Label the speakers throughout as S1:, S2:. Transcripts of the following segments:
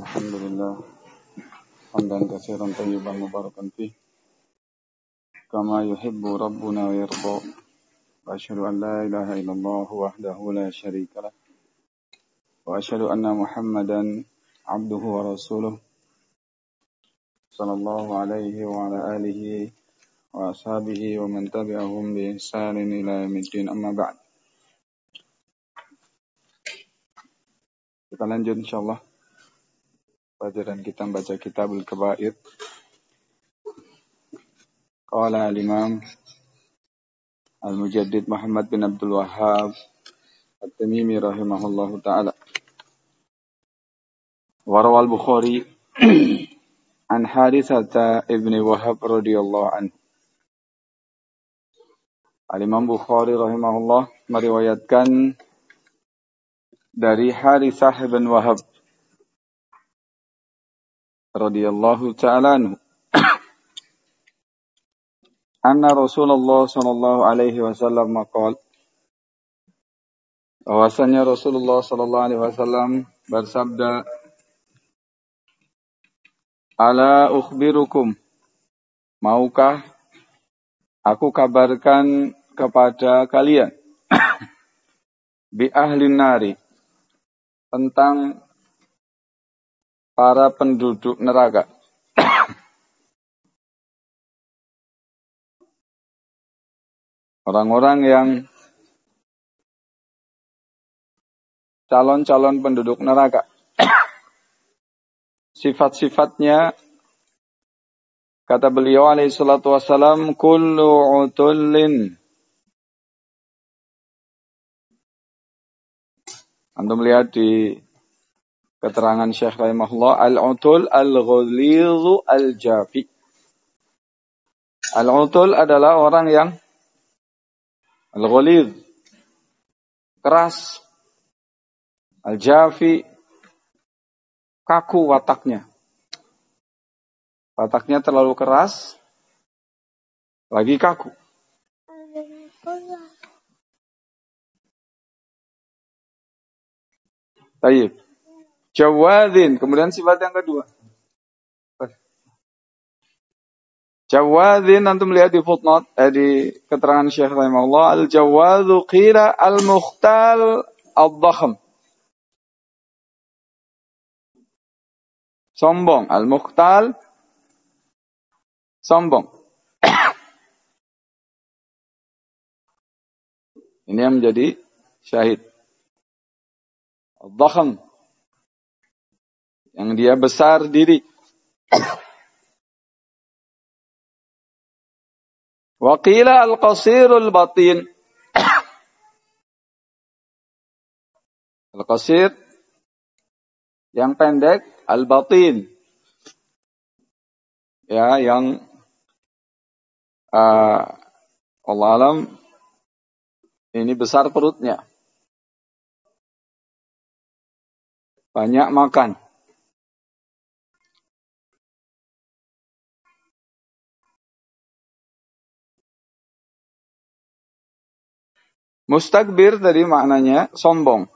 S1: الحمد لله حمدا كثيرا طيبا مباركا فيه كما يحب ربنا ويرضى وأشهد أن لا إله إلا الله وحده لا شريك له وأشهد أن محمدا عبده ورسوله صلى الله عليه وعلى آله وأصحابه ومن تبعهم بإحسان إلى يوم الدين أما بعد. Kita lanjut insyaallah pelajaran kita membaca Kitabul Kaba'ir. Qala al-Imam Al-Mujaddid Muhammad bin Abdul Wahhab At-Tamimi rahimahullahu ta'ala. Warawal Bukhari an Harithata ibni Wahab radhiyallahu anhu. Al-Imam Bukhari rahimahullah meriwayatkan dari Harithah bin Wahab radhiyallahu ta'ala anhu. Anna Rasulullah sallallahu alaihi wasallam maqal, bahwasanya Rasulullah sallallahu alaihi wasallam bersabda, ala ukhbirukum, maukah aku kabarkan kepada kalian bi ahlin nari, tentang para penduduk neraka. Orang-orang yang calon-calon penduduk neraka. Sifat-sifatnya, kata beliau alaihi salatu wassalam, kullu utullin. Antum lihat di keterangan Syekh rahimahullah, al-utul al-ghalizu al-jafi. Al-utul adalah orang yang al-ghaliz, keras, al-jafi, kaku wataknya. Wataknya terlalu keras, lagi kaku. Baik. Jawadin, kemudian sifat yang kedua. Jawadin, antum lihat di footnote, di keterangan Syekh rahimahullah, al-jawadhu qila al-mukhtal al-dhakham. Sombong, al-mukhtal, sombong. Ini yang menjadi syahid. Al-dhakham, yang dia besar diri. Wa qila al-qasirul batin. Al-qasir, yang pendek, al-batin. Ya, yang Allah alam ini besar perutnya. Banyak makan. Mustakbir tadi maknanya sombong.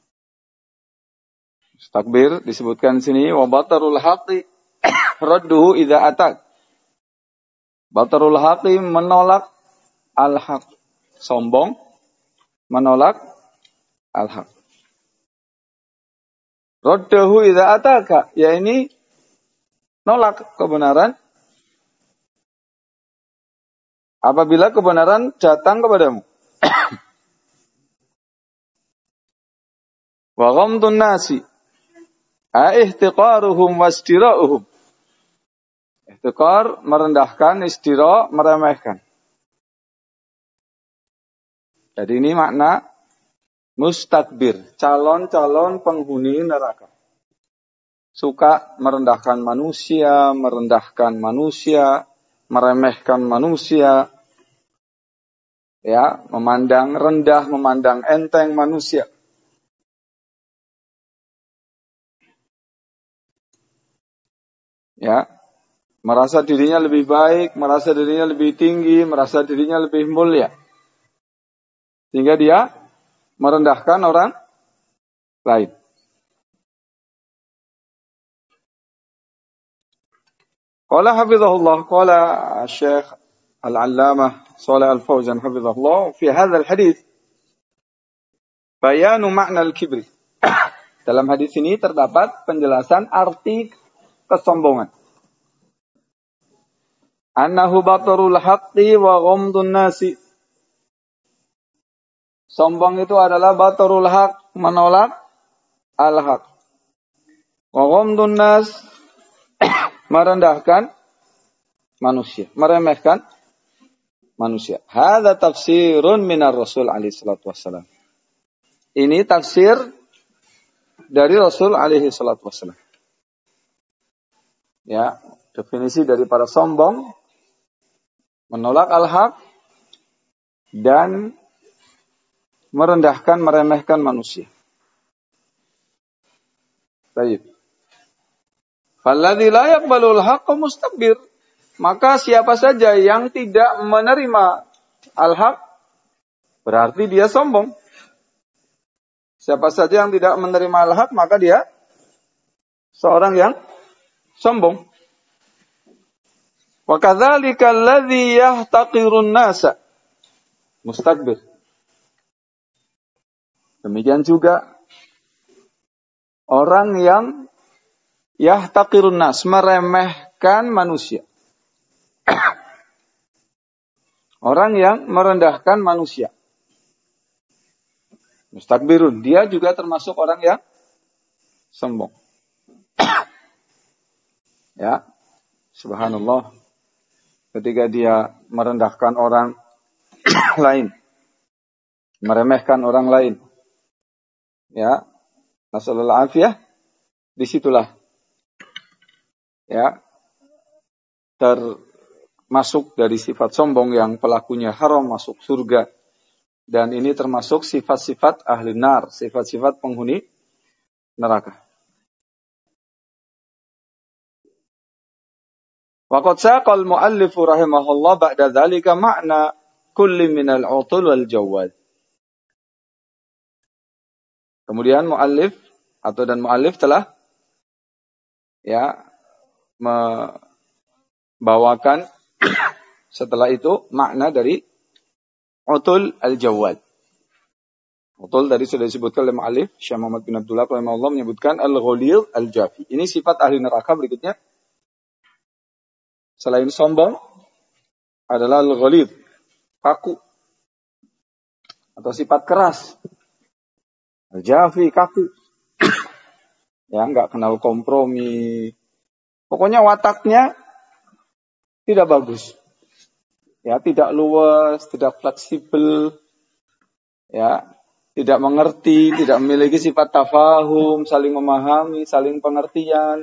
S1: Mustakbir disebutkan sini, wa batarul haqi radduhu idza atak. Batarul haqi menolak al-haq. Sombong menolak al-haq. Radduhu idza ataka, ya ini nolak kebenaran apabila kebenaran datang kepadamu. Wa ghamdun nasi ihtiqaruhum wastira'uhum. Ihtiqar merendahkan, istira meremehkan. Jadi ini makna mustakbir, calon-calon penghuni neraka. Suka merendahkan manusia, meremehkan manusia. Ya, memandang rendah, memandang enteng manusia. Ya, merasa dirinya lebih baik, merasa dirinya lebih tinggi, merasa dirinya lebih mulia. Sehingga dia merendahkan orang lain. Qala hafizahullah, qala Syekh Al-Allamah Shalih Al-Fauzan hafizahullah, fi hadzal hadits bayanu makna al-kibri. Dalam hadis ini terdapat penjelasan arti kesombongan. Annahu batarul haqqi wa ghamdun nasi. Sombong itu adalah batarul haq, menolak al-haq. Wa ghamdun nas, merendahkan manusia, meremehkan manusia. Hadza tafsirun minar Rasul alaihi salatu wassalam. Ini tafsir dari Rasul alaihi salatu wassalam. Ya, definisi dari para sombong, menolak al-haq dan merendahkan, meremehkan manusia. Baik. Falladzi la yaqbalul haqqa mustakbir. Maka siapa saja yang tidak menerima al-haq berarti dia sombong. Siapa saja yang tidak menerima al-haq maka dia seorang yang sombong. Wa kadzalika alladzi yahtaqirun nasa mustakbir. Demikian juga orang yang yahtaqirun nas, meremehkan manusia. Orang yang merendahkan manusia. Mustakbirun, dia juga termasuk orang yang sombong. Ya, subhanallah. Ketika dia merendahkan orang lain, meremehkan orang lain. Ya, nasallallahu afiyah, disitulah ya termasuk dari sifat sombong yang pelakunya haram masuk surga. Dan ini termasuk sifat-sifat ahli nar, sifat-sifat penghuni neraka. Waqad saqal muallif rahimahullah ba'da dzalika makna kulli minal utul wal jawad. Kemudian muallif telah ya membawakan setelah itu makna dari utul al-jawad. Utul tadi sudah disebutkan oleh muallif Syekh Muhammad bin Abdullah rahimahullah menyebutkan al-ghalidh al-jafi. Ini sifat ahli neraka berikutnya. Selain sombong adalah al-ghalidh, kaku atau sifat keras. Al-jafi, kaku. Ya, enggak kenal kompromi. Pokoknya wataknya tidak bagus. Ya, tidak luas, tidak fleksibel. Ya, tidak mengerti, tidak memiliki sifat tafahum, saling memahami, saling pengertian.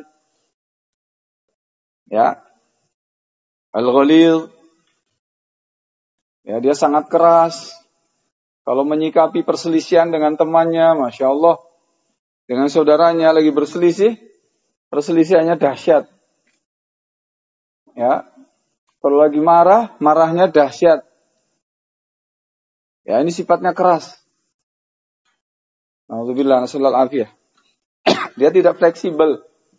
S1: Ya. Al-ghalidh. Ya, dia sangat keras. Kalau menyikapi perselisihan dengan temannya, Masya Allah. Dengan saudaranya lagi berselisih, perselisihannya dahsyat. Ya. Kalau lagi marah, marahnya dahsyat. Ya, ini sifatnya keras. Alhamdulillah, nasallallahu afiyah. Dia tidak fleksibel.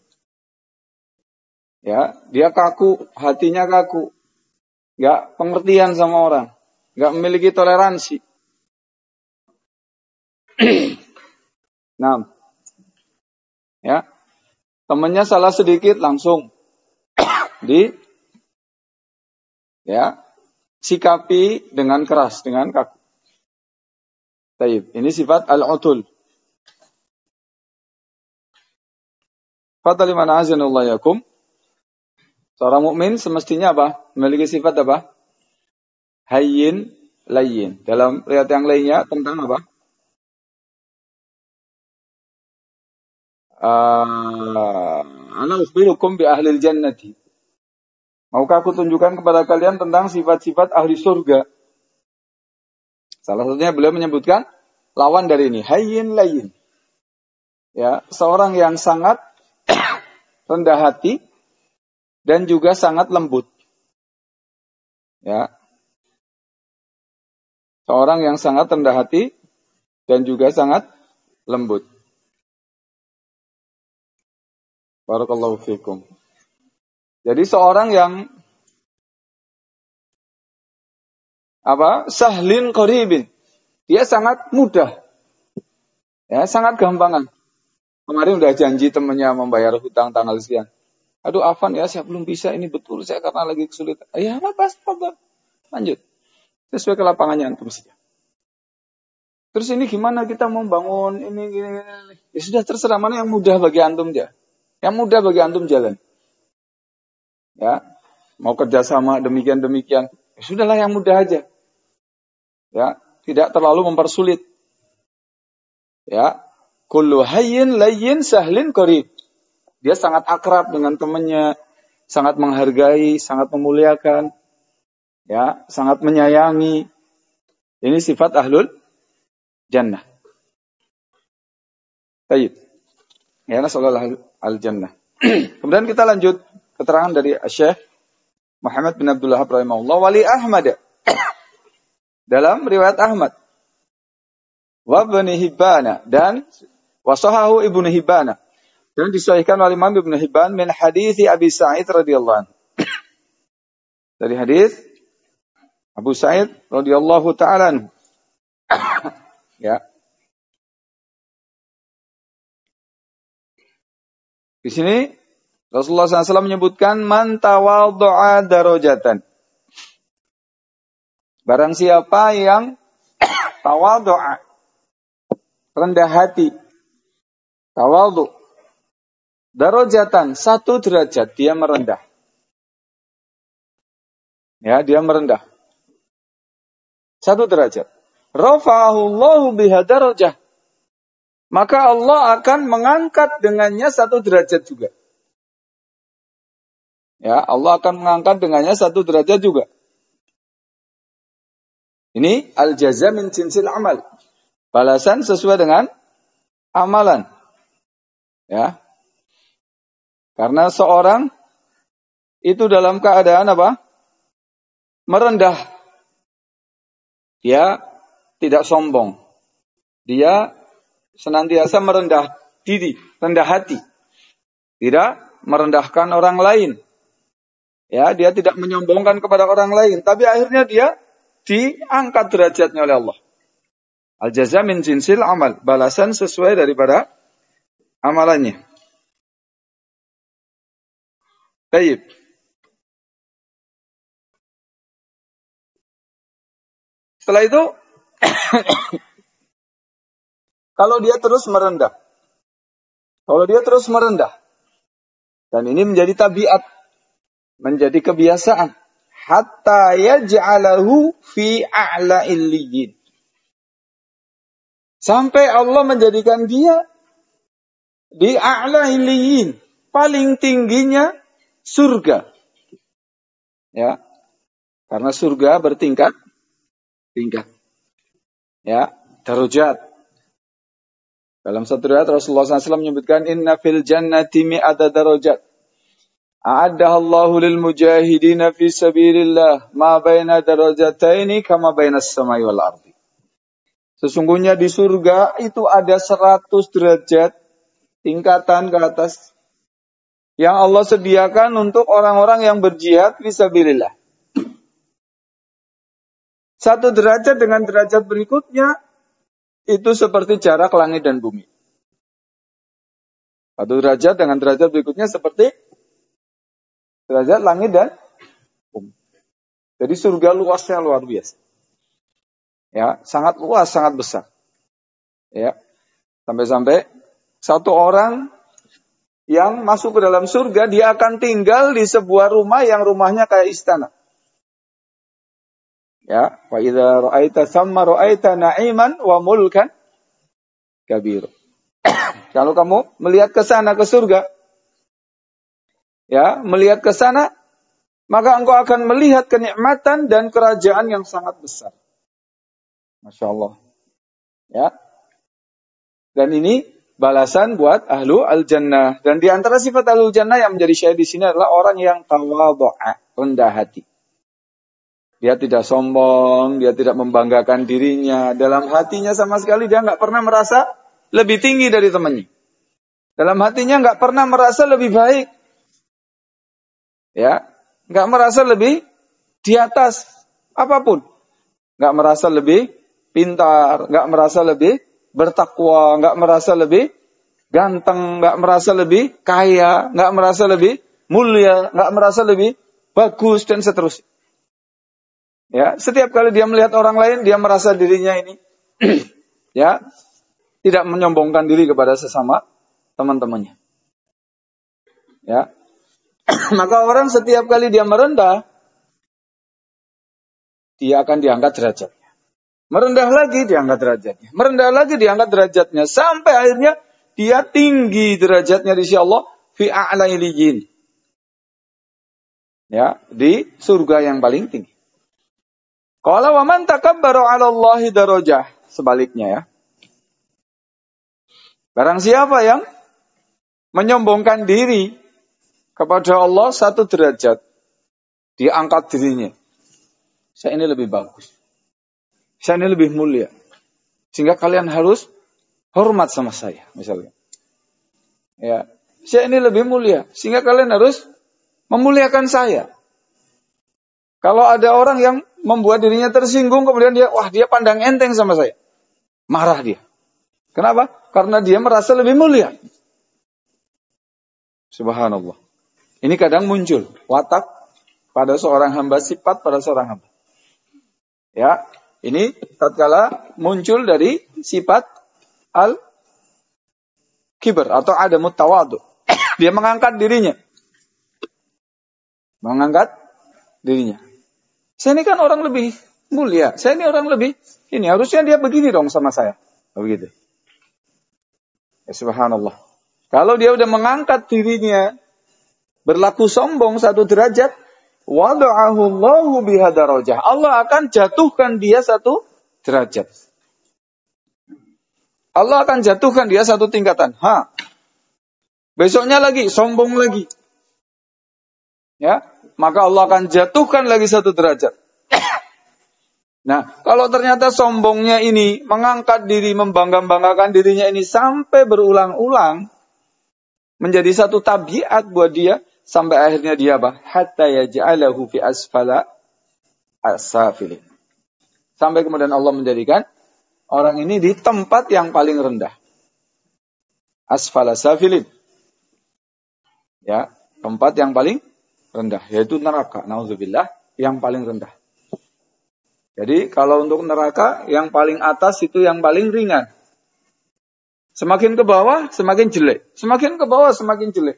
S1: Ya, dia kaku, hatinya kaku. Enggak pengertian sama orang, enggak memiliki toleransi. Nah. Ya. Temannya salah sedikit langsung sikapi dengan keras, dengan kaku. Baik, ini sifat al-utul. Fadhaliman azanallahu yakum. Seorang mukmin semestinya apa? Memiliki sifat apa? Hayyin, layyin. Dalam riwayat yang lainnya tentang apa? Ana ukhbirukum bi ahlil jannati. Maukah aku tunjukkan kepada kalian tentang sifat-sifat ahli surga? Salah satunya beliau menyebutkan lawan dari ini, hayyin, layyin. Ya, seorang yang sangat rendah hati dan juga sangat lembut. Ya. Seorang yang sangat rendah hati dan juga sangat lembut. Barakallahu fiikum. Jadi seorang yang sahlin qaribin. Dia sangat mudah. Ya, sangat gampangan. Kemarin udah janji temannya membayar hutang tanggal sekian. Aduh, Afan ya, saya belum bisa, ini betul saya karena lagi kesulitan. Ya, apa? Lanjut. Sesuai ke lapangannya antum saja. Terus ini gimana kita membangun ini. Ya sudah, terserah mana yang mudah bagi antum aja. Yang mudah bagi antum jalan. Ya, mau kerjasama demikian. Ya sudahlah yang mudah aja. Ya, tidak terlalu mempersulit. Ya, kullu hayyin layyin sahlin qarib. Dia sangat akrab dengan temannya, sangat menghargai, sangat memuliakan, ya, sangat menyayangi. Ini sifat ahlul jannah. Baik. Ya, nasallallahu al-jannah. Kemudian kita lanjut keterangan dari Syekh Muhammad bin Abdul Wahhab rahimahullah, wali Ahmad. Dalam riwayat Ahmad. Wa Ibnu Hibban dan wasahahu Ibnu Hibban. Dan disahihkan oleh Imam Ibnu Hibban min hadits Abi Sa'id radhiyallahu anhu. Dari hadis Abu Sa'id radhiyallahu taala anhu. Ya. Di sini Rasulullah SAW menyebutkan man tawadhu'a darajatan. Barang siapa yang tawadhu'a, rendah hati, tawadhu, darajatan, 1 derajat dia merendah. Ya, dia merendah. 1 derajat. Rafa'ahu Allahu biha darajah. Maka Allah akan mengangkat dengannya 1 derajat juga. Ya, Allah akan mengangkat dengannya 1 derajat juga. Ini al-jaza min jinsil amal. Balasan sesuai dengan amalan. Ya. Karena seorang itu dalam keadaan apa? Merendah. Dia tidak sombong. Dia senantiasa merendah diri, rendah hati. Tidak merendahkan orang lain. Ya, dia tidak menyombongkan kepada orang lain, tapi akhirnya dia diangkat derajatnya oleh Allah. Al-jaza min jinsil amal, balasan sesuai daripada amalannya. Baik. Setelah itu kalau dia terus merendah. Dan ini menjadi tabiat, menjadi kebiasaan. Hatta yaj'alahu fi a'la illiyin. Sampai Allah menjadikan dia di a'la illiyin, paling tingginya surga. Ya. Karena surga bertingkat. Ya, darajat. Dalam satu riwayat Rasulullah SAW menyebutkan inna fil jannati mi'ata darajat. A'addaha Allahu lil mujahidina fi sabilillah ma baina darajataini kama baina as-samai wal ardi. Sesungguhnya di surga itu ada 100 derajat tingkatan ke atas yang Allah sediakan untuk orang-orang yang berjihad fi sabilillah. 1 derajat dengan derajat berikutnya itu seperti jarak langit dan bumi. 1 derajat dengan derajat berikutnya seperti derajat langit dan bumi. Jadi surga luasnya luar biasa. Ya, sangat luas, sangat besar. Ya. Sampai-sampai satu orang yang masuk ke dalam surga, dia akan tinggal di sebuah rumah yang rumahnya kayak istana. Ya, fa idza ra'aita thamma ra'aita na'iman wa mulkan kabir. Kalau kamu melihat ke sana ke surga, ya, melihat ke sana, maka engkau akan melihat kenikmatan dan kerajaan yang sangat besar. Masya Allah. Ya. Dan ini balasan buat ahlu al-jannah. Dan di antara sifat ahlu jannah yang menjadi syahid di sini adalah orang yang tawadhu'a, rendah hati. Dia tidak sombong, dia tidak membanggakan dirinya. Dalam hatinya sama sekali dia nggak pernah merasa lebih tinggi dari temannya. Dalam hatinya nggak pernah merasa lebih baik. Ya, nggak merasa lebih di atas apapun. Nggak merasa lebih pintar, nggak merasa lebih bertakwa, nggak merasa lebih ganteng, nggak merasa lebih kaya, nggak merasa lebih mulia, nggak merasa lebih bagus dan seterusnya. Ya, setiap kali dia melihat orang lain, dia merasa dirinya ini, ya, tidak menyombongkan diri kepada sesama teman-temannya. Ya, maka orang setiap kali dia merendah, dia akan diangkat derajatnya. Merendah lagi diangkat derajatnya. Merendah lagi diangkat derajatnya. Sampai akhirnya dia tinggi derajatnya di sisi Allah. Fi a'la iliyyin. Ya, di surga yang paling tinggi. Qala wa man takabbara 'ala Allahi darajah. Sebaliknya ya. Barang siapa yang menyombongkan diri kepada Allah satu derajat. Diangkat dirinya. Saya ini lebih bagus. Saya ini lebih mulia. Sehingga kalian harus hormat sama saya, misalnya. Ya, saya ini lebih mulia. Sehingga kalian harus memuliakan saya. Kalau ada orang yang membuat dirinya tersinggung, kemudian dia pandang enteng sama saya. Marah dia. Kenapa? Karena dia merasa lebih mulia. Subhanallah. Ini kadang muncul. Watak pada seorang hamba, sifat pada seorang hamba. Ya, ini tatkala muncul dari sifat al-kibr atau adamut tawadu. Dia mengangkat dirinya. Mengangkat dirinya. Saya ini kan orang lebih mulia. Saya ini orang lebih ini. Harusnya dia begini dong sama saya. Begitu. Ya, subhanallah. Kalau dia udah mengangkat dirinya, berlaku sombong satu derajat, wada'ahu Allahu biha darajah. Allah akan jatuhkan dia satu derajat. Allah akan jatuhkan dia satu tingkatan. Besoknya lagi, sombong lagi. Ya, maka Allah akan jatuhkan lagi satu derajat. Nah, kalau ternyata sombongnya ini, mengangkat diri, membangga-banggakan dirinya ini sampai berulang-ulang, menjadi satu tabiat buat dia, sampai akhirnya dia apa? Hatta yaj'alahu fi asfala as-safilin. Sampai kemudian Allah menjadikan orang ini di tempat yang paling rendah. Asfala safilin. Ya, tempat yang paling rendah, yaitu neraka. Nauzubillah, yang paling rendah. Jadi kalau untuk neraka, yang paling atas itu yang paling ringan. Semakin ke bawah, semakin jelek. Semakin ke bawah, semakin jelek.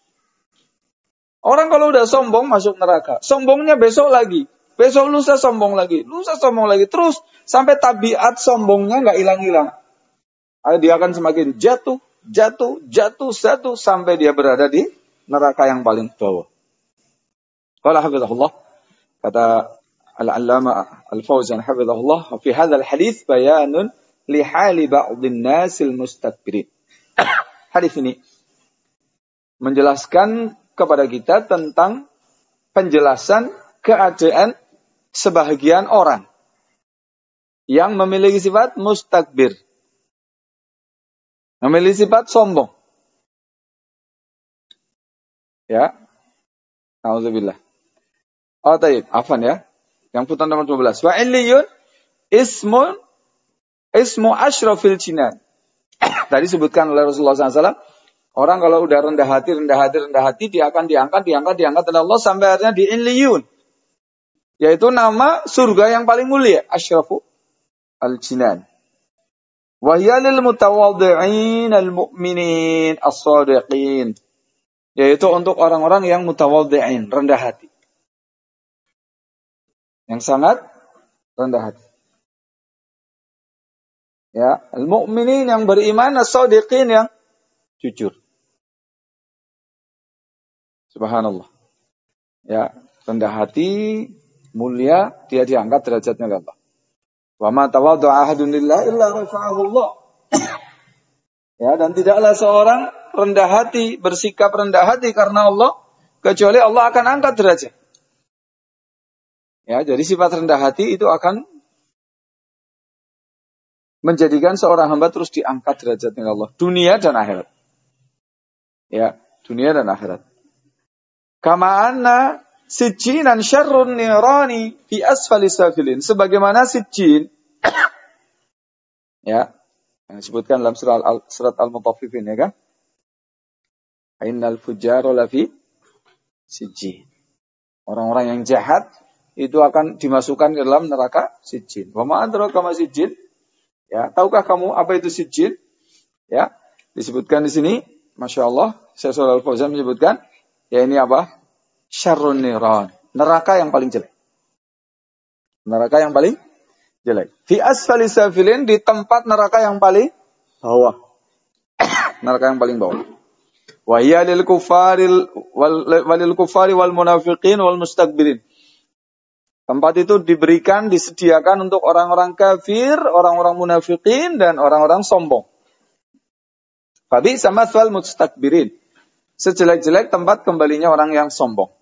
S1: Orang kalau udah sombong, masuk neraka. Sombongnya besok lagi. Besok lusa sombong lagi. Lusa sombong lagi. Terus sampai tabiat sombongnya nggak hilang-hilang. Dia akan semakin jatuh, sampai dia berada di neraka yang paling bawah. Qala hafizahullah, kata Al-Allama Al-Fauzan hafizahullah, fi hadzal hadits bayanun li hali ba'dhin nasil mustakbirin. Hadis ini menjelaskan kepada kita tentang penjelasan keadaan sebahagian orang yang memiliki sifat mustakbir. Memiliki sifat sombong. Ya. Nauzubillah. Oh, taib. Afan ya. Yang putar nomor 12. Wa illiyun ismu asyrafil jinan. Tadi sebutkan oleh Rasulullah SAW. Orang kalau udah rendah hati, dia akan diangkat oleh Allah sampai akhirnya di illiyun. Yaitu nama surga yang paling mulia. Asyrafu al-jinan. Wa hiya lil mutawaddi'in al-mu'minin as-sadiqin. Yaitu untuk orang-orang yang mutawaddi'in, rendah hati. Yang sangat rendah hati. Ya, al-mu'minin yang beriman, as-sadiqin yang jujur. Subhanallah. Ya, rendah hati, mulia, dia diangkat derajatnya oleh Allah. Wa ma tawaddu'a ahadun lillahi illa rafa'ahu Allah. Ya, dan tidaklah seorang rendah hati, bersikap rendah hati karena Allah, kecuali Allah akan angkat derajat. Ya, jadi sifat rendah hati itu akan menjadikan seorang hamba terus diangkat derajatnya Allah, dunia dan akhirat. Ya, dunia dan akhirat. Kama anna sijjinan syarrun nirani fi asfali safilin. Sebagaimana sijjin ya, yang disebutkan dalam surat Al-Mutaffifin ya kan? Innal fujjara lafi sijjin. Orang-orang yang jahat itu akan dimasukkan ke dalam neraka sijjin. Wa ma adraka ma sijjin? Ya, tahukah kamu apa itu sijjin? Ya, disebutkan di sini, Masya Allah, Syekh Shalal Al-Fauzan menyebutkan, ya ini apa? Syarrun niran. Neraka yang paling jelek. Neraka yang paling jelek. Fi asfali safilin, di tempat neraka yang paling bawah. Neraka yang paling bawah. Wa hiya lil kufari wal munafiqin wal mustakbirin. Tempat itu diberikan, disediakan untuk orang-orang kafir, orang-orang munafikin, dan orang-orang sombong. Fabi sama soal mustakbirin. Sejelek-jelek tempat kembalinya orang yang sombong.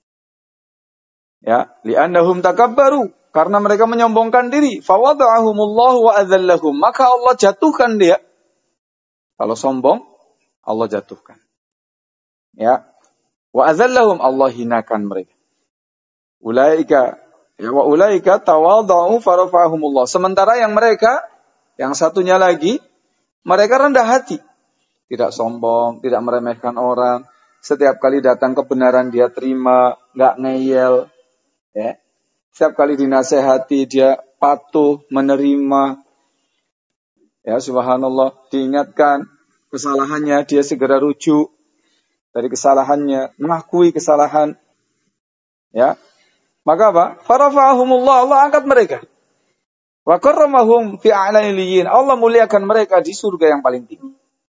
S1: Ya, li'annahum takabbaru. Karena mereka menyombongkan diri. Fawada'ahumullahu wa adzallahum. Maka Allah jatuhkan dia. Kalau sombong, Allah jatuhkan. Ya. Wa adzallahum, Allah hinakan mereka. Ulaika ya wa ulaika tawadhu farafahumullah. Sementara yang mereka, yang satunya lagi, mereka rendah hati. Tidak sombong, tidak meremehkan orang. Setiap kali datang kebenaran dia terima, enggak ngeyel. Ya. Setiap kali dinasehati dia patuh, menerima. Ya, subhanallah, diingatkan kesalahannya, dia segera rujuk dari kesalahannya, mengakui kesalahan. Ya. Maka apa? Farafa'ahumullah, Allah angkat mereka. Wa karramahum fi a'la'iliyyin. Allah muliakan mereka di surga yang paling tinggi.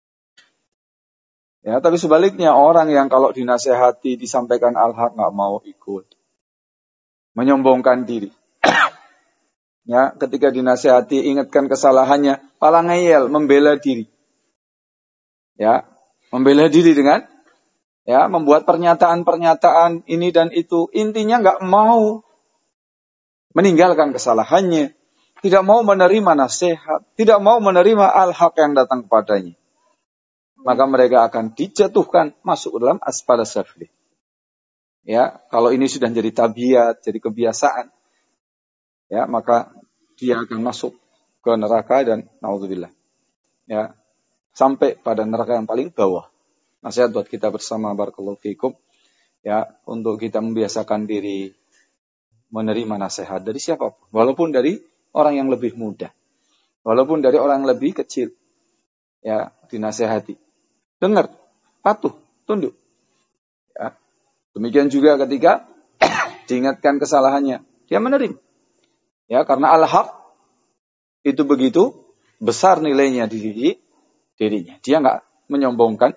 S1: Ya, tapi sebaliknya orang yang kalau dinasehati, disampaikan al-haq enggak mau ikut. Menyombongkan diri. Ya, ketika dinasehati, ingatkan kesalahannya, pala ngeyel, membela diri. Ya, membela diri dengan ya, membuat pernyataan-pernyataan ini dan itu. Intinya enggak mau meninggalkan kesalahannya. Tidak mau menerima nasihat. Tidak mau menerima al-haq yang datang kepadanya. Maka mereka akan dijatuhkan masuk ke dalam asfala safilin. Ya, kalau ini sudah jadi tabiat, jadi kebiasaan. Ya, maka dia akan masuk ke neraka dan naudzubillah. Ya, sampai pada neraka yang paling bawah. Nasihat buat kita bersama, barakallahu fikum, ya, untuk kita membiasakan diri menerima nasihat dari siapapun, walaupun dari orang yang lebih muda, walaupun dari orang yang lebih kecil, ya, dinasehati, dengar, patuh, tunduk. Ya. Demikian juga ketika diingatkan kesalahannya, dia menerima, ya, karena al-haq itu begitu besar nilainya di dirinya, dia nggak menyombongkan.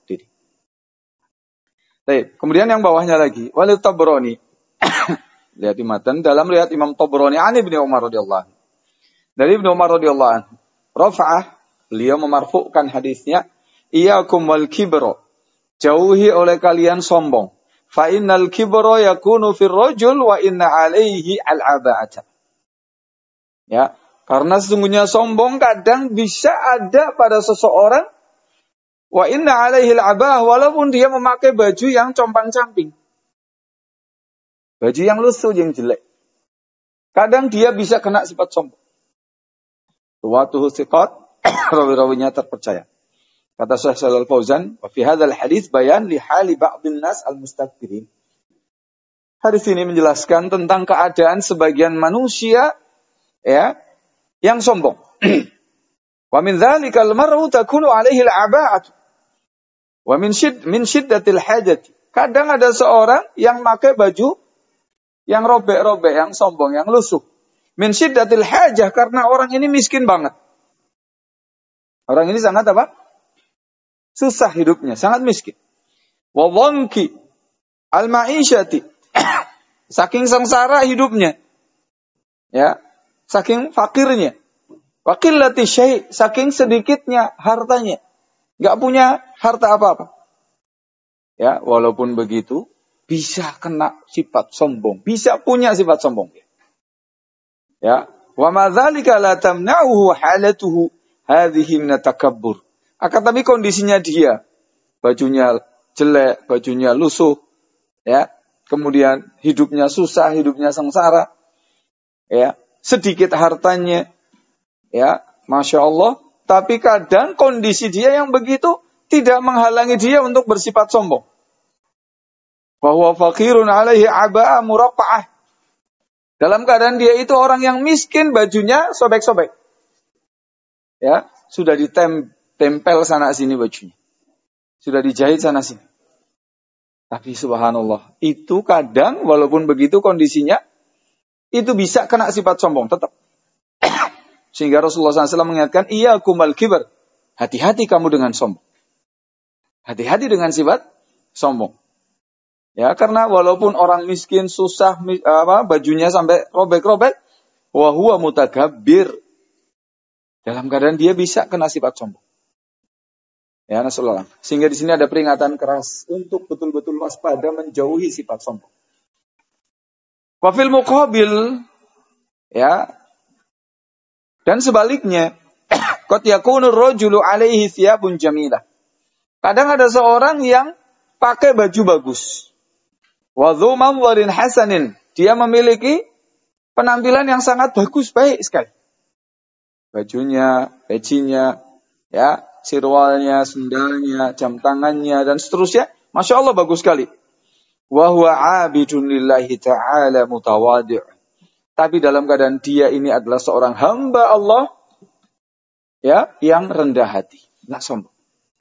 S1: Baik, kemudian yang bawahnya lagi, Walid Tabrani. Lihat di matan, dalam riwayat Imam Tabrani, Ani bin Umar radhiyallahu anhu. Dari Ibnu Umar radhiyallahu anhu, rafa'ah, beliau memarfu'kan hadisnya, Iyyakum wal kibra, jauhi oleh kalian sombong. Fa innal kibra yakunu fir rajul wa inna alaihi al-aba'ata. Ya, karena sesungguhnya sombong kadang bisa ada pada seseorang. Wa inna alaihi al-abah, walaupun dia memakai baju yang compang-camping. Baju yang lusuh, yang jelek. Kadang dia bisa kena sifat sombong. Tuwatuhu siqat, rawi-rawinya terpercaya. Kata Syekh Shalal Al-Fauzan, wa fi hadzal hadits bayan li hali ba'dhin nas al-mustakbirin. Hadis ini menjelaskan tentang keadaan sebagian manusia ya yang sombong. Wa min dzalika al-mar'u takunu alaihi al-aba'atu. Wa min syiddatil hajati. Kadang ada seorang yang pakai baju yang robek-robek, yang sombong, yang lusuh. Min syiddatil hajah, karena orang ini miskin banget. Orang ini sangat apa? Susah hidupnya, sangat miskin. Wa dhanki al-ma'isyati. Saking sengsara hidupnya. Ya, saking fakirnya. Wa qillati syai', saking sedikitnya hartanya. Enggak punya harta apa-apa. Ya, walaupun begitu, bisa kena sifat sombong. Bisa punya sifat sombong. Ya, wa ma dzalika la tamna'uhu halatuhu hadhihi min takabbur. Akan tapi kondisinya dia, bajunya jelek, bajunya lusuh,
S2: ya, kemudian hidupnya susah, hidupnya sengsara, ya, sedikit hartanya, ya, Masya Allah, tapi kadang kondisi dia yang begitu tidak menghalangi dia untuk bersifat sombong. Bahwa fakirun alaihi aba'a muraqqa'ah. Dalam keadaan dia itu orang yang miskin, bajunya sobek-sobek. Ya, sudah ditempel sana sini bajunya. Sudah dijahit sana sini. Tapi subhanallah, itu kadang walaupun begitu kondisinya, itu bisa kena sifat sombong tetap. Sehingga Rasulullah SAW mengingatkan, iyyakumal kibr. Hati-hati kamu dengan sombong. Hati-hati dengan sifat sombong. Ya, karena walaupun orang miskin, susah, bajunya sampai robek-robek, wa huwa mutakabbir. Dalam keadaan dia bisa kena sifat sombong. Ya, nasallallahu. Sehingga di sini ada peringatan keras untuk betul-betul waspada menjauhi sifat sombong. Wa fil muqabil, ya. Dan sebaliknya, qad yakunu ar-rajulu alaihi thiyabun jamilah. Kadang ada seorang yang pakai baju bagus. Wa dzu manzarin hasanin. Dia memiliki penampilan yang sangat bagus, baik sekali. Bajunya, pecinya, ya, sirwalnya, sendalnya, jam tangannya, dan seterusnya. Masya Allah bagus sekali. Wa huwa abidun lillahi ta'ala mutawadi'. Tapi dalam keadaan dia ini adalah seorang hamba Allah, ya, yang rendah hati. Nggak sombong.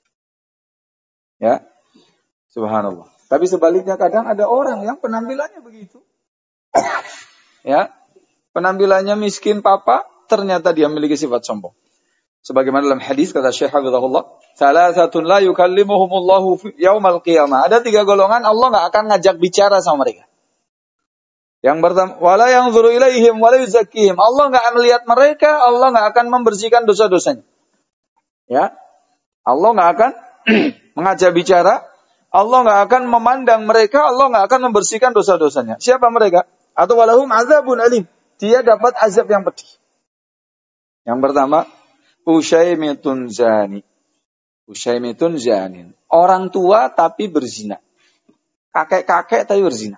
S2: Ya, subhanallah. Tapi sebaliknya kadang ada orang yang penampilannya begitu. Ya, penampilannya miskin papa, ternyata dia memiliki sifat sombong. Sebagaimana dalam hadis kata Syekh Hafizahullah, "Salasatun la yukallimuhumullahu yaumal qiyamah." Ada 3 golongan Allah enggak akan ngajak bicara sama mereka. Yang pertama, wala yanzuru ilaihim wala yuzakkihim. Allah enggak akan melihat mereka, Allah enggak akan membersihkan dosa-dosanya. Ya. Allah enggak akan mengajak bicara, Allah enggak akan memandang mereka, Allah enggak akan membersihkan dosa-dosanya. Siapa mereka? Atau walahum azabun alim. Dia dapat azab yang pedih. Yang pertama, Usyaimitun zani. Usyaimitun zanin. Orang tua tapi berzina. Kakek-kakek tapi berzina.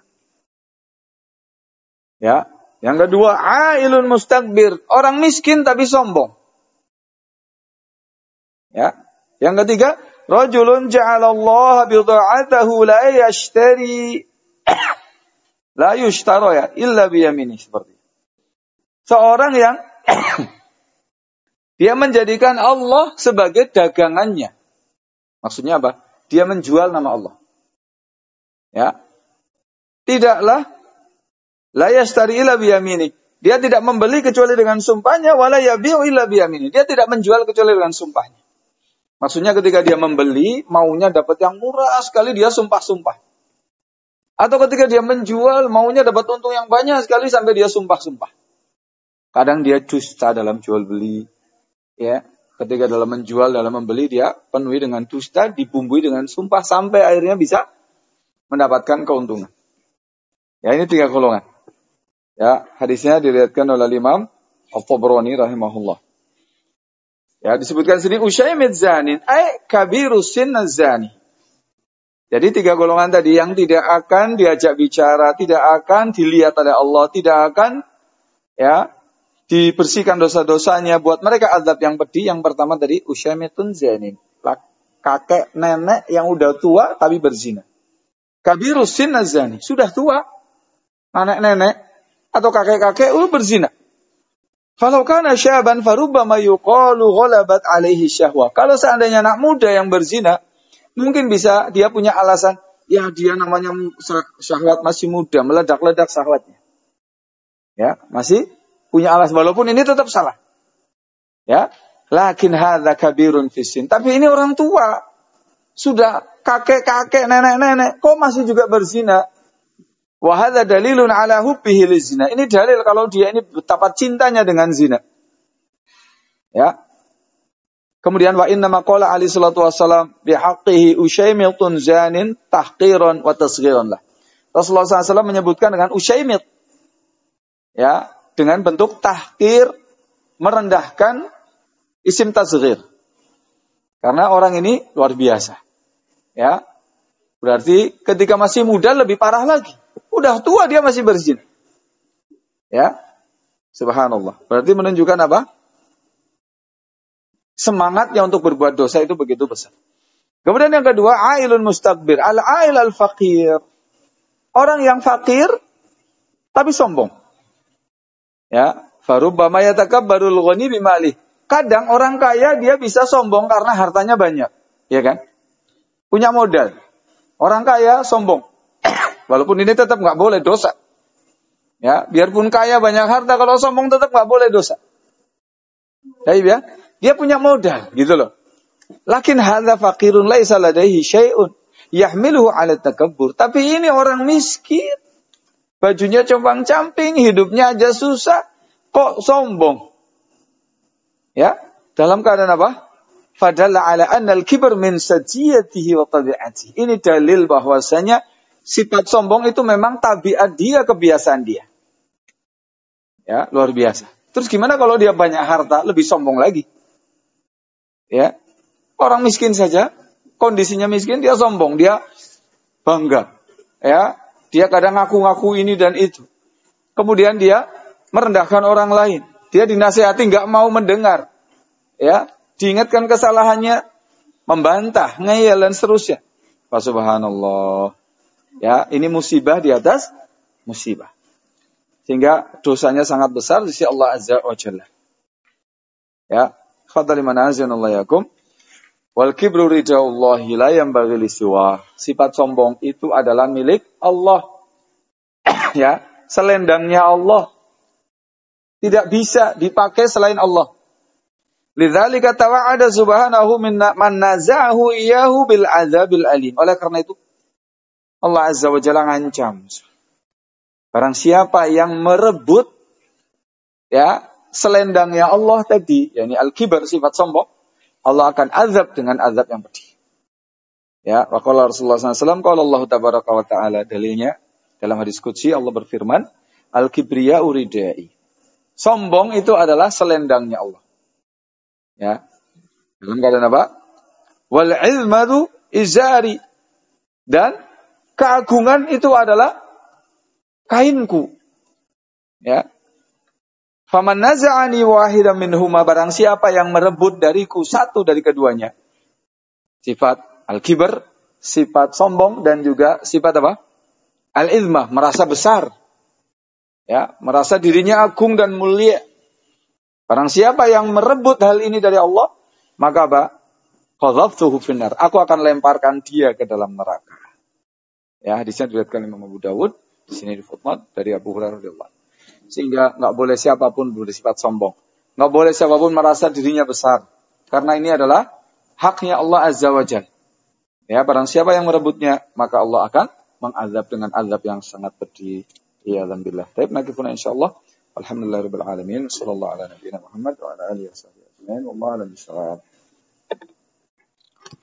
S2: Ya. Yang kedua, ailun mustakbir. Orang miskin tapi sombong. Ya. Yang ketiga, rajulun ja'alallaha bidha'atahu la yashtari la yushtara ya illa biyamini, seperti itu. Seorang yang dia menjadikan Allah sebagai dagangannya. Maksudnya apa? Dia menjual nama Allah. Ya. Tidaklah la yashtari illa biyamini. Dia tidak membeli kecuali dengan sumpahnya, wala yabi'u illa biyamini. Dia tidak menjual kecuali dengan sumpahnya. Maksudnya ketika dia membeli, maunya dapat yang murah sekali, dia sumpah-sumpah. Atau ketika dia menjual, maunya dapat untung yang banyak sekali sampai dia sumpah-sumpah. Kadang dia dusta dalam jual beli. Ya, ketika dalam menjual, dalam membeli, dia penuhi dengan dusta, dibumbui dengan sumpah, sampai akhirnya bisa mendapatkan keuntungan. Ya, ini 3 golongan. Ya, hadisnya diriwayatkan oleh Imam At-Tabrani rahimahullah. Ya, disebutkan sini Usyaimid zanin, ay kabirus sinnaz zani. Jadi 3 golongan tadi yang tidak akan diajak bicara, tidak akan dilihat oleh Allah, tidak akan, ya, dibersihkan dosa-dosanya, buat mereka azab yang pedih. Yang pertama tadi Usyaimitun zanin, kakek nenek yang udah tua tapi berzina. Kabirus sinnaz zani, sudah tua, nenek-nenek atau kakek-kakek berzina. Kalau kana syaban farubbama yuqalu ghalabat alaihi syahwa. Kalau seandainya anak muda yang berzina, mungkin bisa dia punya alasan, ya dia namanya syahwat masih muda, meledak-ledak syahwatnya. Ya, masih punya alasan, walaupun ini tetap salah. Ya, lakin hadza kabirun fisin. Tapi ini orang tua, sudah kakek-kakek, nenek-nenek, kok masih juga berzina? Wa hadza dalilun ala hubbihi lizina. Ini dalil kalau dia ini betapa cintanya dengan zina. Ya. Kemudian wa inna maqala alaihi salatu wassalam bihaqqihi usyaimitun zanin tahqiran wa tasghiran lah. Rasulullah SAW menyebutkan dengan usyaimit. Ya, dengan bentuk tahqir, merendahkan isim tasghir. Karena orang ini luar biasa. Ya. Berarti ketika masih muda lebih parah lagi. Udah tua dia masih berzina. Ya. Subhanallah. Berarti menunjukkan apa? Semangatnya untuk berbuat dosa itu begitu besar. Kemudian yang kedua, ailun mustakbir. Al-ail al-faqir. Orang yang fakir tapi sombong. Ya. Farubbama yatakabbarul ghani bimali. Kadang orang kaya dia bisa sombong karena hartanya banyak. Ya kan? Punya modal. Orang kaya sombong. Walaupun ini tetap nggak boleh dosa. Ya, biarpun kaya banyak harta, kalau sombong tetap nggak boleh dosa. Ya, dia punya modal, gitu loh. Lakin hadza faqirun laisa ladaihi syai'un yahmiluhu 'ala takabbur. Tapi ini orang miskin. Bajunya compang-camping, hidupnya aja susah, kok sombong. Ya, dalam keadaan apa? Fadalla 'ala anna al-kibr min sajiyatihi wa tabi'atihi. Ini dalil bahwasanya sifat sombong itu memang tabiat dia, kebiasaan dia. Ya, luar biasa. Terus gimana kalau dia banyak harta, lebih sombong lagi? Ya. Orang miskin saja, kondisinya miskin, dia sombong, dia bangga. Ya, dia kadang ngaku-ngaku ini dan itu. Kemudian dia merendahkan orang lain. Dia dinasihati enggak mau mendengar. Ya, diingatkan kesalahannya, membantah, ngeyel dan seterusnya. Subhanallah. Ya, ini musibah di atas musibah. Sehingga dosanya sangat besar di sisi Allah Azza wa Jalla. Ya, khadali manazanallahu yakum. Wal kibru ridaullahi la yanbaghi lisuwa. Sifat sombong itu adalah milik Allah. Ya, selendangnya Allah. Tidak bisa dipakai selain Allah. Lidzalika tawa'ada subhanahu man naza'ahu iyyahu bil adzabil alim. Oleh karena itu Allah Azza wa Jalla ngancam. Barang siapa yang merebut ya selendangnya Allah tadi, yakni al-kibar, sifat sombong, Allah akan azab dengan azab yang pedih. Ya, wa qala Rasulullah SAW, qala Allah tabaraka wa ta'ala, dalilnya dalam hadis qudsi Allah berfirman, al-kibriya uridai. Sombong itu adalah selendangnya Allah. Ya. Dalam keadaan apa? Wal izmatu izari. Dan keagungan itu adalah kainku. Ya. Faman naza'ani wahidan minhuma, barang siapa yang merebut dariku satu dari keduanya. Sifat al-kibar, sifat sombong, dan juga sifat apa? Al-izmah, merasa besar. Ya, merasa dirinya agung dan mulia. Barang siapa yang merebut hal ini dari Allah, maka apa? Qadhaftuhu finnar. Aku akan lemparkan dia ke dalam neraka. Ya, hadisnya diriwayatkan Imam Abu Dawud, di sini di footnote dari Abu Hurairah radhiyallahu anhu. Sehingga nggak boleh siapapun bersifat sombong. Nggak boleh siapapun merasa dirinya besar. Karena ini adalah haknya Allah Azza wa Jalla. Ya, barang siapa yang merebutnya, maka Allah akan mengazab dengan azab yang sangat pedih. Ya, alhamdulillah. Baik, nakifuna insyaallah. Alhamdulillahirabbil alamin. Sallallahu ala nabiyina Muhammad wa ala alihi wasallam. Wallahu a'lam bishawab.